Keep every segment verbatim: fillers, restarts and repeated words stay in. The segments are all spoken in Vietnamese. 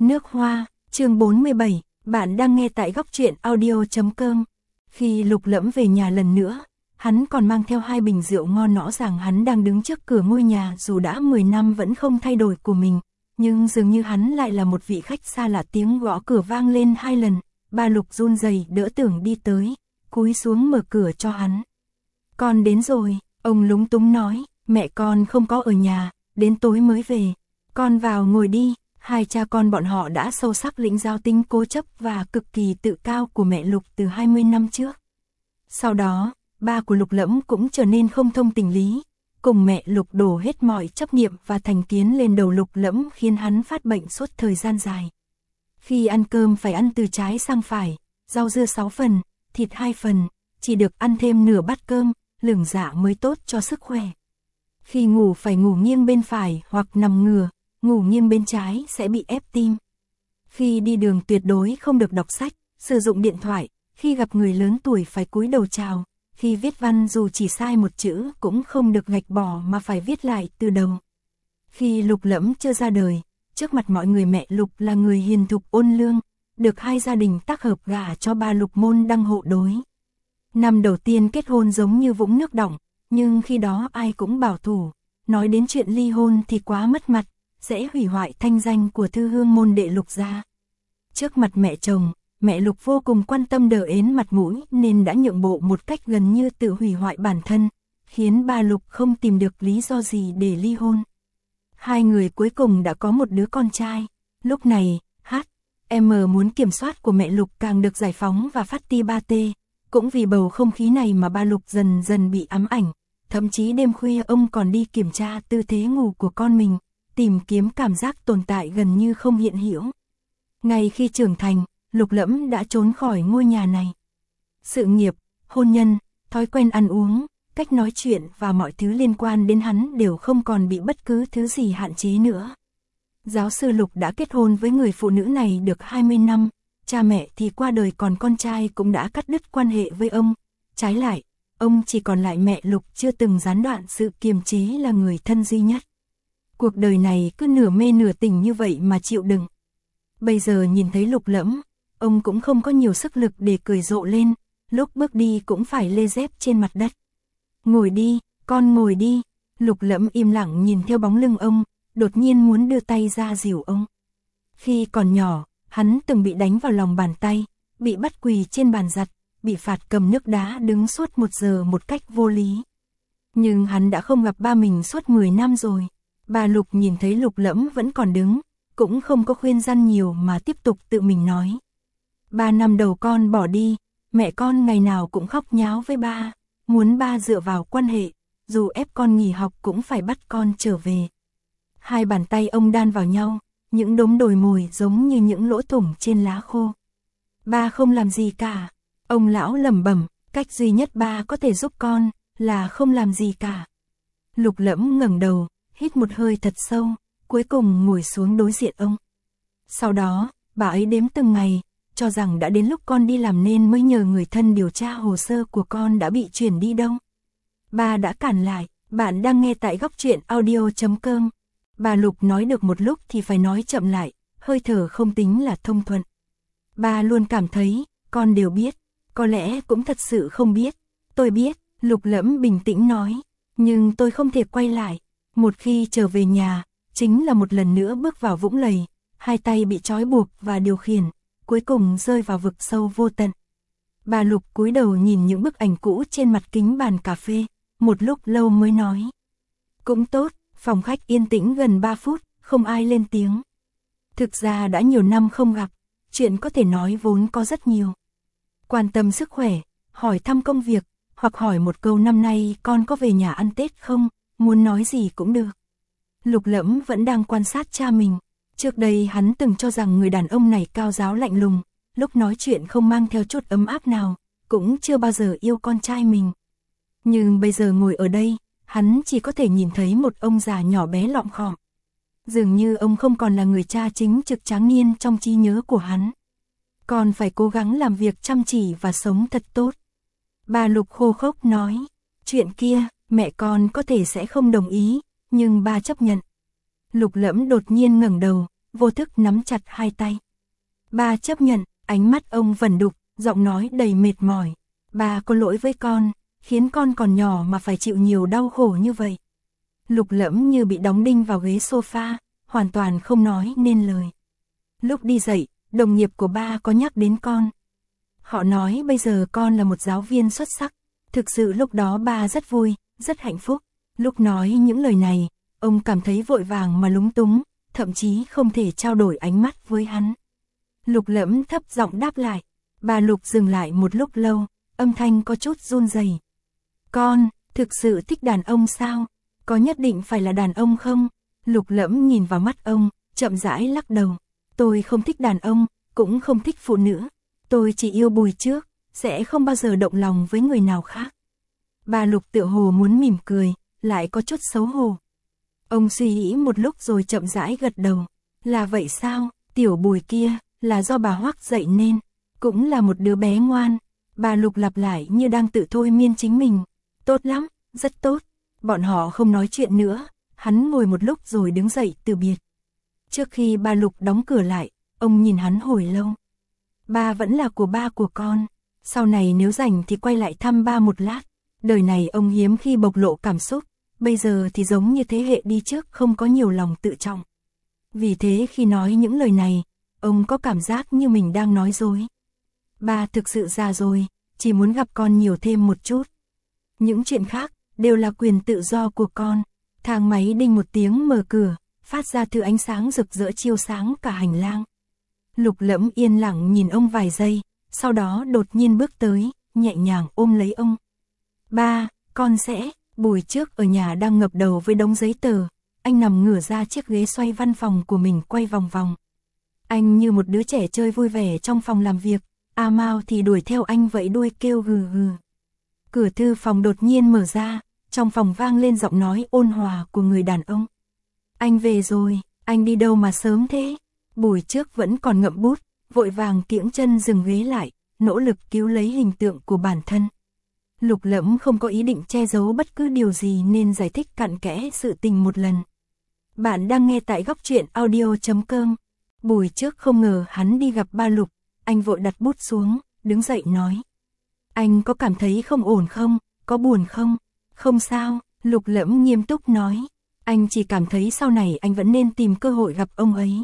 Nước hoa, chương bốn mươi bảy, bạn đang nghe tại góc truyện audio chấm com. Khi Lục Lẫm về nhà lần nữa, hắn còn mang theo hai bình rượu ngon, rõ ràng hắn đang đứng trước cửa ngôi nhà dù đã mười năm vẫn không thay đổi của mình, nhưng dường như hắn lại là một vị khách xa lạ. Tiếng gõ cửa vang lên hai lần, bà Lục run rẩy đỡ Tưởng đi tới, cúi xuống mở cửa cho hắn. Con đến rồi, ông lúng túng nói, mẹ con không có ở nhà, đến tối mới về, con vào ngồi đi. Hai cha con bọn họ đã sâu sắc lĩnh giáo tính cố chấp và cực kỳ tự cao của mẹ Lục từ hai mươi năm trước. Sau đó, ba của Lục Lẫm cũng trở nên không thông tình lý, cùng mẹ Lục đổ hết mọi chấp niệm và thành kiến lên đầu Lục Lẫm, khiến hắn phát bệnh suốt thời gian dài. Khi ăn cơm phải ăn từ trái sang phải, rau dưa sáu phần, thịt hai phần, chỉ được ăn thêm nửa bát cơm, lửng dạ mới tốt cho sức khỏe. Khi ngủ phải ngủ nghiêng bên phải hoặc nằm ngửa, ngủ nghiêng bên trái sẽ bị ép tim. Khi đi đường tuyệt đối không được đọc sách, sử dụng điện thoại, khi gặp người lớn tuổi phải cúi đầu chào, khi viết văn dù chỉ sai một chữ cũng không được gạch bỏ mà phải viết lại từ đầu. Khi Lục Lẫm chưa ra đời, trước mặt mọi người mẹ Lục là người hiền thục ôn lương, được hai gia đình tác hợp gả cho ba Lục môn đăng hộ đối. Năm đầu tiên kết hôn giống như vũng nước đọng, nhưng khi đó ai cũng bảo thủ, nói đến chuyện ly hôn thì quá mất mặt, sẽ hủy hoại thanh danh của thư hương môn đệ Lục gia. Trước mặt mẹ chồng, mẹ Lục vô cùng quan tâm đờ ến mặt mũi nên đã nhượng bộ một cách gần như tự hủy hoại bản thân, khiến ba Lục không tìm được lý do gì để ly hôn. Hai người cuối cùng đã có một đứa con trai. Lúc này, hát em muốn kiểm soát của mẹ Lục càng được giải phóng và phát ti ba tê. Cũng vì bầu không khí này mà ba Lục dần dần bị ám ảnh, thậm chí đêm khuya ông còn đi kiểm tra tư thế ngủ của con mình, tìm kiếm cảm giác tồn tại gần như không hiện hữu. Ngay khi trưởng thành, Lục Lẫm đã trốn khỏi ngôi nhà này. Sự nghiệp, hôn nhân, thói quen ăn uống, cách nói chuyện và mọi thứ liên quan đến hắn đều không còn bị bất cứ thứ gì hạn chế nữa. Giáo sư Lục đã kết hôn với người phụ nữ này được hai mươi năm, cha mẹ thì qua đời, còn con trai cũng đã cắt đứt quan hệ với ông. Trái lại, ông chỉ còn lại mẹ Lục chưa từng gián đoạn sự kiềm chế là người thân duy nhất. Cuộc đời này cứ nửa mê nửa tỉnh như vậy mà chịu đựng. Bây giờ nhìn thấy Lục Lẫm, ông cũng không có nhiều sức lực để cười rộ lên, lúc bước đi cũng phải lê dép trên mặt đất. Ngồi đi, con ngồi đi. Lục Lẫm im lặng nhìn theo bóng lưng ông, đột nhiên muốn đưa tay ra dìu ông. Khi còn nhỏ, hắn từng bị đánh vào lòng bàn tay, bị bắt quỳ trên bàn giặt, bị phạt cầm nước đá đứng suốt một giờ một cách vô lý. Nhưng hắn đã không gặp ba mình suốt mười năm rồi. Bà Lục nhìn thấy Lục Lẫm vẫn còn đứng, cũng không có khuyên răn nhiều mà tiếp tục tự mình nói. Ba năm đầu con bỏ đi, mẹ con ngày nào cũng khóc nháo với ba, muốn ba dựa vào quan hệ, dù ép con nghỉ học cũng phải bắt con trở về. Hai bàn tay ông đan vào nhau, những đốm đồi mồi giống như những lỗ thủng trên lá khô. Ba không làm gì cả, ông lão lẩm bẩm, cách duy nhất ba có thể giúp con là không làm gì cả. Lục Lẫm ngẩng đầu, hít một hơi thật sâu, cuối cùng ngồi xuống đối diện ông. Sau đó, bà ấy đếm từng ngày, cho rằng đã đến lúc con đi làm nên mới nhờ người thân điều tra hồ sơ của con đã bị chuyển đi đâu. Bà đã cản lại, bạn đang nghe tại góc truyện audio chấm com. Bà Lục nói được một lúc thì phải nói chậm lại, hơi thở không tính là thông thuận. Bà luôn cảm thấy, con đều biết, có lẽ cũng thật sự không biết. Tôi biết, Lục Lẫm bình tĩnh nói, nhưng tôi không thể quay lại. Một khi trở về nhà, chính là một lần nữa bước vào vũng lầy, hai tay bị trói buộc và điều khiển, cuối cùng rơi vào vực sâu vô tận. Bà Lục cúi đầu nhìn những bức ảnh cũ trên mặt kính bàn cà phê, một lúc lâu mới nói. Cũng tốt, phòng khách yên tĩnh gần ba phút, không ai lên tiếng. Thực ra đã nhiều năm không gặp, chuyện có thể nói vốn có rất nhiều. Quan tâm sức khỏe, hỏi thăm công việc, hoặc hỏi một câu năm nay con có về nhà ăn Tết không, muốn nói gì cũng được. Lục Lẫm vẫn đang quan sát cha mình. Trước đây hắn từng cho rằng người đàn ông này cao giáo lạnh lùng, lúc nói chuyện không mang theo chút ấm áp nào, cũng chưa bao giờ yêu con trai mình. Nhưng bây giờ ngồi ở đây, hắn chỉ có thể nhìn thấy một ông già nhỏ bé lọm khọm. Dường như ông không còn là người cha chính trực tráng niên trong trí nhớ của hắn. Còn phải cố gắng làm việc chăm chỉ và sống thật tốt. Bà Lục khô khốc nói, chuyện kia, mẹ con có thể sẽ không đồng ý, nhưng ba chấp nhận. Lục Lẫm đột nhiên ngẩng đầu, vô thức nắm chặt hai tay. Ba chấp nhận, ánh mắt ông vẩn đục, giọng nói đầy mệt mỏi. Ba có lỗi với con, khiến con còn nhỏ mà phải chịu nhiều đau khổ như vậy. Lục Lẫm như bị đóng đinh vào ghế sofa, hoàn toàn không nói nên lời. Lúc đi dậy, đồng nghiệp của ba có nhắc đến con. Họ nói bây giờ con là một giáo viên xuất sắc. Thực sự lúc đó ba rất vui, rất hạnh phúc. Lúc nói những lời này, ông cảm thấy vội vàng mà lúng túng, thậm chí không thể trao đổi ánh mắt với hắn. Lục Lẫm thấp giọng đáp lại. Bà Lục dừng lại một lúc lâu, âm thanh có chút run rẩy. Con, thực sự thích đàn ông sao? Có nhất định phải là đàn ông không? Lục Lẫm nhìn vào mắt ông, chậm rãi lắc đầu. Tôi không thích đàn ông, cũng không thích phụ nữ. Tôi chỉ yêu Bùi Trước, sẽ không bao giờ động lòng với người nào khác. Bà Lục tựa hồ muốn mỉm cười, lại có chút xấu hổ. Ông suy nghĩ một lúc rồi chậm rãi gật đầu. Là vậy sao? Tiểu Bùi kia, là do bà Hoắc dạy nên. Cũng là một đứa bé ngoan. Bà Lục lặp lại như đang tự thôi miên chính mình. Tốt lắm, rất tốt. Bọn họ không nói chuyện nữa. Hắn ngồi một lúc rồi đứng dậy từ biệt. Trước khi bà Lục đóng cửa lại, ông nhìn hắn hồi lâu. Ba vẫn là của ba của con. Sau này nếu rảnh thì quay lại thăm ba một lát. Đời này ông hiếm khi bộc lộ cảm xúc. Bây giờ thì giống như thế hệ đi trước không có nhiều lòng tự trọng. Vì thế khi nói những lời này, ông có cảm giác như mình đang nói dối. Ba thực sự già rồi, chỉ muốn gặp con nhiều thêm một chút. Những chuyện khác đều là quyền tự do của con. Thang máy đinh một tiếng mở cửa, phát ra thứ ánh sáng rực rỡ chiếu sáng cả hành lang. Lục Lẫm yên lặng nhìn ông vài giây, sau đó đột nhiên bước tới, nhẹ nhàng ôm lấy ông. Ba, con sẽ... Bùi Trước ở nhà đang ngập đầu với đống giấy tờ, anh nằm ngửa ra chiếc ghế xoay văn phòng của mình quay vòng vòng. Anh như một đứa trẻ chơi vui vẻ trong phòng làm việc, A Mao thì đuổi theo anh vẫy đuôi kêu gừ gừ. Cửa thư phòng đột nhiên mở ra, trong phòng vang lên giọng nói ôn hòa của người đàn ông. Anh về rồi, anh đi đâu mà sớm thế? Bùi Trước vẫn còn ngậm bút, vội vàng kiễng chân dừng ghế lại, nỗ lực cứu lấy hình tượng của bản thân. Lục Lẫm không có ý định che giấu bất cứ điều gì nên giải thích cặn kẽ sự tình một lần. Bạn đang nghe tại góc truyện audio chấm com. Bùi Trước không ngờ hắn đi gặp ba Lục, anh vội đặt bút xuống, đứng dậy nói. Anh có cảm thấy không ổn không, có buồn không? Không sao, Lục Lẫm nghiêm túc nói. Anh chỉ cảm thấy sau này anh vẫn nên tìm cơ hội gặp ông ấy.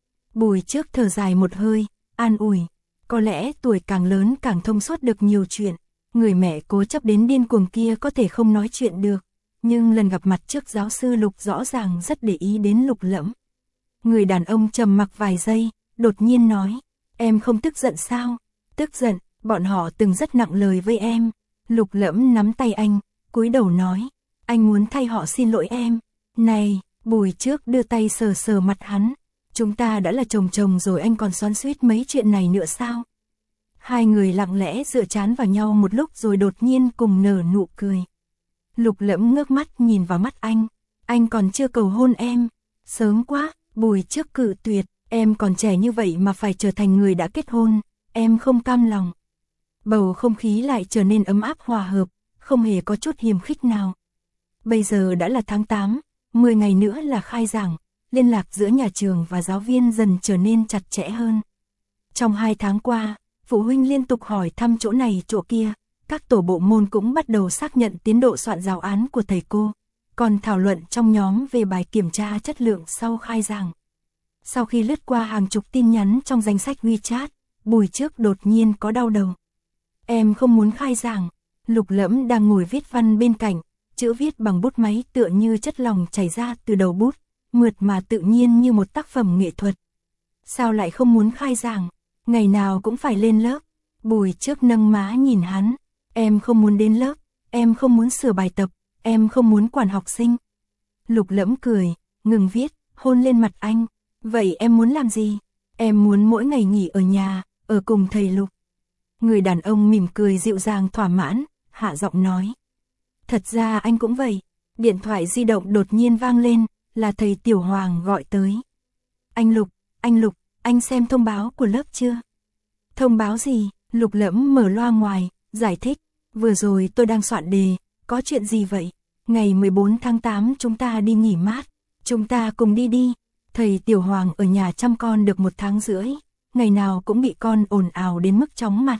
Bùi Trước thở dài một hơi, an ủi. Có lẽ tuổi càng lớn càng thông suốt được nhiều chuyện. Người mẹ cố chấp đến điên cuồng kia có thể không nói chuyện được, nhưng lần gặp mặt trước giáo sư Lục rõ ràng rất để ý đến Lục Lẫm. Người đàn ông trầm mặc vài giây, đột nhiên nói, em không tức giận sao? Tức giận, bọn họ từng rất nặng lời với em. Lục Lẫm nắm tay anh, cúi đầu nói, anh muốn thay họ xin lỗi em. Này, Bùi Trước đưa tay sờ sờ mặt hắn, chúng ta đã là chồng chồng rồi anh còn xoắn xuýt mấy chuyện này nữa sao? Hai người lặng lẽ dựa trán vào nhau một lúc rồi đột nhiên cùng nở nụ cười. Lục Lẫm ngước mắt nhìn vào mắt anh. Anh còn chưa cầu hôn em. Sớm quá, Bùi Trước cự tuyệt. Em còn trẻ như vậy mà phải trở thành người đã kết hôn. Em không cam lòng. Bầu không khí lại trở nên ấm áp hòa hợp, không hề có chút hiềm khích nào. Bây giờ đã là tháng tám, mười ngày nữa là khai giảng. Liên lạc giữa nhà trường và giáo viên dần trở nên chặt chẽ hơn. Trong hai tháng qua, phụ huynh liên tục hỏi thăm chỗ này chỗ kia, các tổ bộ môn cũng bắt đầu xác nhận tiến độ soạn giáo án của thầy cô, còn thảo luận trong nhóm về bài kiểm tra chất lượng sau khai giảng. Sau khi lướt qua hàng chục tin nhắn trong danh sách WeChat, Bùi Trước đột nhiên có đau đầu. Em không muốn khai giảng. Lục Lẫm đang ngồi viết văn bên cạnh, chữ viết bằng bút máy tựa như chất lỏng chảy ra từ đầu bút, mượt mà tự nhiên như một tác phẩm nghệ thuật. Sao lại không muốn khai giảng? Ngày nào cũng phải lên lớp. Bùi Trước nâng má nhìn hắn. Em không muốn đến lớp, em không muốn sửa bài tập, em không muốn quản học sinh. Lục Lẫm cười, ngừng viết, hôn lên mặt anh. Vậy em muốn làm gì? Em muốn mỗi ngày nghỉ ở nhà, ở cùng thầy Lục. Người đàn ông mỉm cười dịu dàng thỏa mãn, hạ giọng nói. Thật ra anh cũng vậy. Điện thoại di động đột nhiên vang lên, là thầy Tiểu Hoàng gọi tới. Anh Lục, anh Lục, anh xem thông báo của lớp chưa? Thông báo gì? Lục Lẫm mở loa ngoài, giải thích. Vừa rồi tôi đang soạn đề, có chuyện gì vậy? Ngày mười bốn tháng tám chúng ta đi nghỉ mát, chúng ta cùng đi đi. Thầy Tiểu Hoàng ở nhà chăm con được một tháng rưỡi, ngày nào cũng bị con ồn ào đến mức chóng mặt.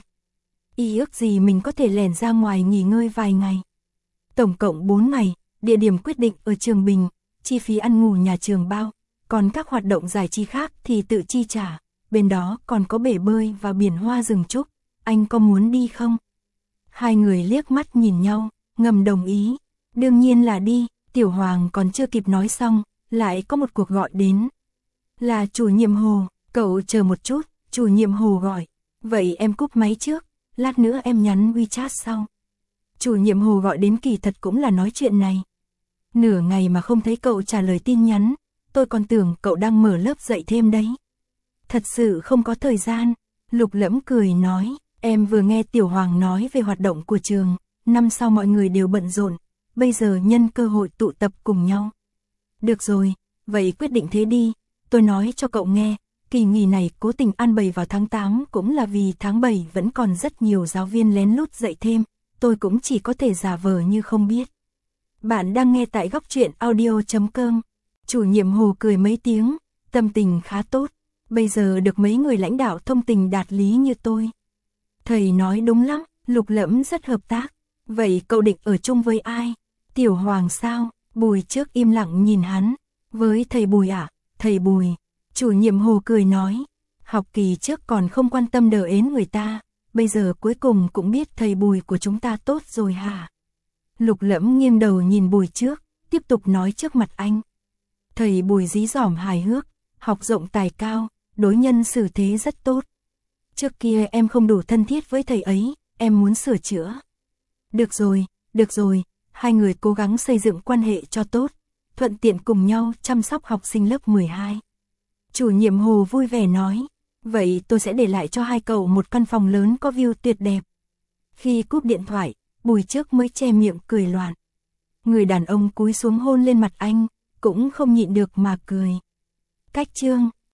Y ước gì mình có thể lẻn ra ngoài nghỉ ngơi vài ngày. Tổng cộng bốn ngày, địa điểm quyết định ở Trường Bình, chi phí ăn ngủ nhà trường bao, còn các hoạt động giải trí khác thì tự chi trả, bên đó còn có bể bơi và biển hoa rừng trúc, anh có muốn đi không? Hai người liếc mắt nhìn nhau, ngầm đồng ý, đương nhiên là đi. Tiểu Hoàng còn chưa kịp nói xong, lại có một cuộc gọi đến. Là chủ nhiệm Hồ, cậu chờ một chút, chủ nhiệm Hồ gọi. Vậy em cúp máy trước, lát nữa em nhắn WeChat sau. Chủ nhiệm Hồ gọi đến kỳ thật cũng là nói chuyện này. Nửa ngày mà không thấy cậu trả lời tin nhắn, tôi còn tưởng cậu đang mở lớp dạy thêm đấy. Thật sự không có thời gian, Lục Lẫm cười nói, em vừa nghe Tiểu Hoàng nói về hoạt động của trường, năm sau mọi người đều bận rộn, bây giờ nhân cơ hội tụ tập cùng nhau. Được rồi, vậy quyết định thế đi, tôi nói cho cậu nghe, kỳ nghỉ này cố tình an bày vào tháng tám cũng là vì tháng bảy vẫn còn rất nhiều giáo viên lén lút dạy thêm, tôi cũng chỉ có thể giả vờ như không biết. Bạn đang nghe tại góc truyện audio chấm com. Chủ nhiệm Hồ cười mấy tiếng, tâm tình khá tốt, bây giờ được mấy người lãnh đạo thông tình đạt lý như tôi. Thầy nói đúng lắm, Lục Lẫm rất hợp tác, vậy cậu định ở chung với ai? Tiểu Hoàng sao? Bùi trước im lặng nhìn hắn, với thầy Bùi à? Thầy Bùi. Chủ nhiệm Hồ cười nói, học kỳ trước còn không quan tâm đờ ến người ta, bây giờ cuối cùng cũng biết thầy Bùi của chúng ta tốt rồi hả? Lục Lẫm nghiêng đầu nhìn Bùi trước, tiếp tục nói trước mặt anh. Thầy Bùi dí dỏm hài hước, học rộng tài cao, đối nhân xử thế rất tốt. Trước kia em không đủ thân thiết với thầy ấy, em muốn sửa chữa. Được rồi, được rồi, hai người cố gắng xây dựng quan hệ cho tốt, thuận tiện cùng nhau chăm sóc học sinh lớp mười hai. Chủ nhiệm Hồ vui vẻ nói, vậy tôi sẽ để lại cho hai cậu một căn phòng lớn có view tuyệt đẹp. Khi cúp điện thoại, Bùi trước mới che miệng cười loạn. Người đàn ông cúi xuống hôn lên mặt anh, cũng không nhịn được mà cười. Cách chương